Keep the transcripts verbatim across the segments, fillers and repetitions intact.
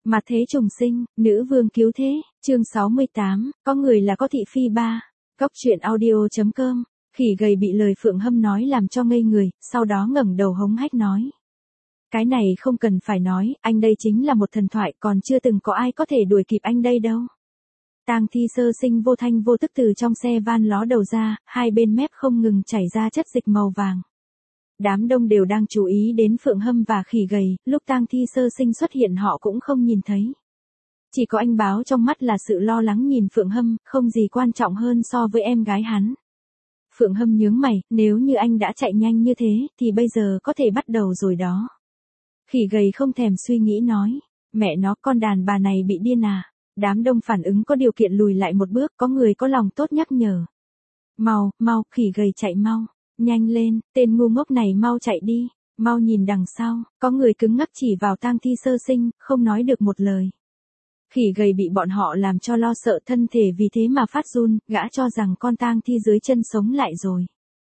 Mặt thế trùng sinh, nữ vương cứu thế, chương sáu mươi tám, có người là có thị phi ba. Cốc truyện audio chấm com. Khỉ gầy bị lời Phượng Hâm nói làm cho ngây người, sau đó ngẩng đầu hống hách nói. Cái này không cần phải nói, anh đây chính là một thần thoại, còn chưa từng có ai có thể đuổi kịp anh đây đâu. Tang Thi sơ sinh vô thanh vô tức từ trong xe van ló đầu ra, hai bên mép không ngừng chảy ra chất dịch màu vàng. Đám đông đều đang chú ý đến Phượng Hâm và khỉ gầy, lúc Tang Thi sơ sinh xuất hiện họ cũng không nhìn thấy. Chỉ có anh Báo trong mắt là sự lo lắng nhìn Phượng Hâm, không gì quan trọng hơn so với em gái hắn. Phượng Hâm nhướng mày, nếu như anh đã chạy nhanh như thế, thì bây giờ có thể bắt đầu rồi đó. Khỉ gầy không thèm suy nghĩ nói, mẹ nó, con đàn bà này bị điên à. Đám đông phản ứng có điều kiện lùi lại một bước, có người có lòng tốt nhắc nhở. Mau, mau, khỉ gầy chạy mau. Nhanh lên, tên ngu ngốc này mau chạy đi, mau nhìn đằng sau, có người cứng ngắc chỉ vào Tang Thi sơ sinh, không nói được một lời. Khỉ gầy bị bọn họ làm cho lo sợ thân thể vì thế mà phát run, gã cho rằng con tang thi dưới chân sống lại rồi.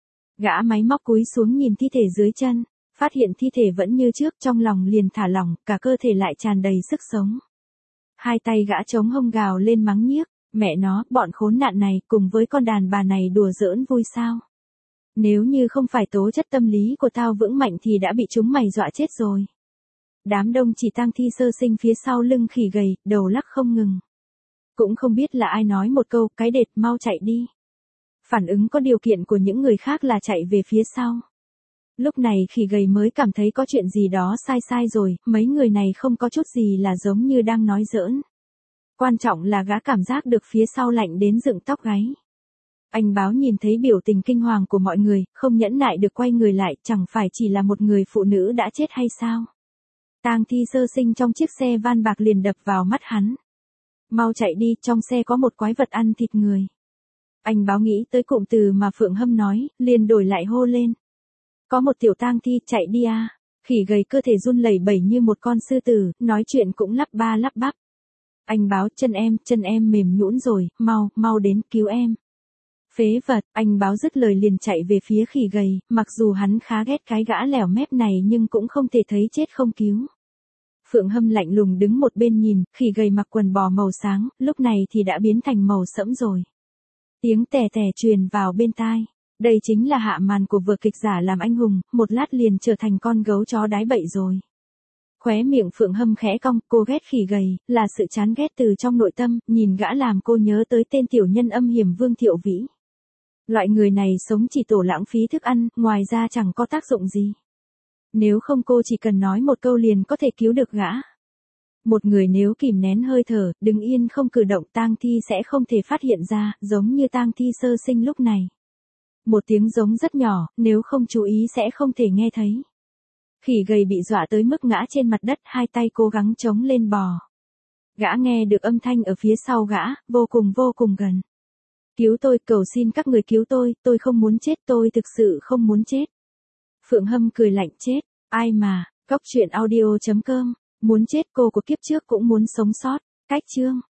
Gã máy móc cúi xuống nhìn thi thể dưới chân, phát hiện thi thể vẫn như trước, trong lòng liền thả lỏng, cả cơ thể lại tràn đầy sức sống. Hai tay gã chống hông gào lên mắng nhiếc, mẹ nó, bọn khốn nạn này, cùng với con đàn bà này đùa giỡn vui sao? Nếu như không phải tố chất tâm lý của tao vững mạnh thì đã bị chúng mày dọa chết rồi. Đám đông chỉ Tang Thi sơ sinh phía sau lưng khỉ gầy, đầu lắc không ngừng. Cũng không biết là ai nói một câu, cái đệt, mau chạy đi. Phản ứng có điều kiện của những người khác là chạy về phía sau. Lúc này khỉ gầy mới cảm thấy có chuyện gì đó sai sai rồi, mấy người này không có chút gì là giống như đang nói giỡn. Quan trọng là gã cảm giác được phía sau lạnh đến dựng tóc gáy. Anh Báo nhìn thấy biểu tình kinh hoàng của mọi người, không nhẫn nại được quay người lại, chẳng phải chỉ là một người phụ nữ đã chết hay sao? Tang Thi sơ sinh trong chiếc xe van bạc liền đập vào mắt hắn. Mau chạy đi, trong xe có một quái vật ăn thịt người. Anh Báo nghĩ tới cụm từ mà Phượng Hâm nói, liền đổi lại hô lên. Có một tiểu tang thi, chạy đi à. Khỉ gầy cơ thể run lẩy bẩy như một con sư tử, nói chuyện cũng lắp ba lắp bắp. Anh Báo, chân em, chân em mềm nhũn rồi, mau, mau đến cứu em. Phế vật, anh Báo dứt lời liền chạy về phía khỉ gầy, mặc dù hắn khá ghét cái gã lẻo mép này nhưng cũng không thể thấy chết không cứu. Phượng Hâm lạnh lùng đứng một bên nhìn, khỉ gầy mặc quần bò màu sáng, lúc này thì đã biến thành màu sẫm rồi. Tiếng tè tè truyền vào bên tai. Đây chính là hạ màn của vở kịch giả làm anh hùng, một lát liền trở thành con gấu chó đái bậy rồi. Khóe miệng Phượng Hâm khẽ cong, cô ghét khỉ gầy, là sự chán ghét từ trong nội tâm, nhìn gã làm cô nhớ tới tên tiểu nhân âm hiểm Vương Thiệu Vĩ. Loại người này sống chỉ tổ lãng phí thức ăn, ngoài ra chẳng có tác dụng gì. Nếu không cô chỉ cần nói một câu liền có thể cứu được gã. Một người nếu kìm nén hơi thở, đứng yên không cử động, tang thi sẽ không thể phát hiện ra, giống như Tang Thi sơ sinh lúc này. Một tiếng giống rất nhỏ, nếu không chú ý sẽ không thể nghe thấy. Khỉ gầy bị dọa tới mức ngã trên mặt đất, hai tay cố gắng chống lên bò. Gã nghe được âm thanh ở phía sau gã, vô cùng vô cùng gần. Cứu tôi, cầu xin các người cứu tôi, tôi không muốn chết, tôi thực sự không muốn chết. Phượng Hâm cười lạnh, chết, ai mà, cốc truyện audio chấm com, muốn chết, cô của kiếp trước cũng muốn sống sót, cách chương.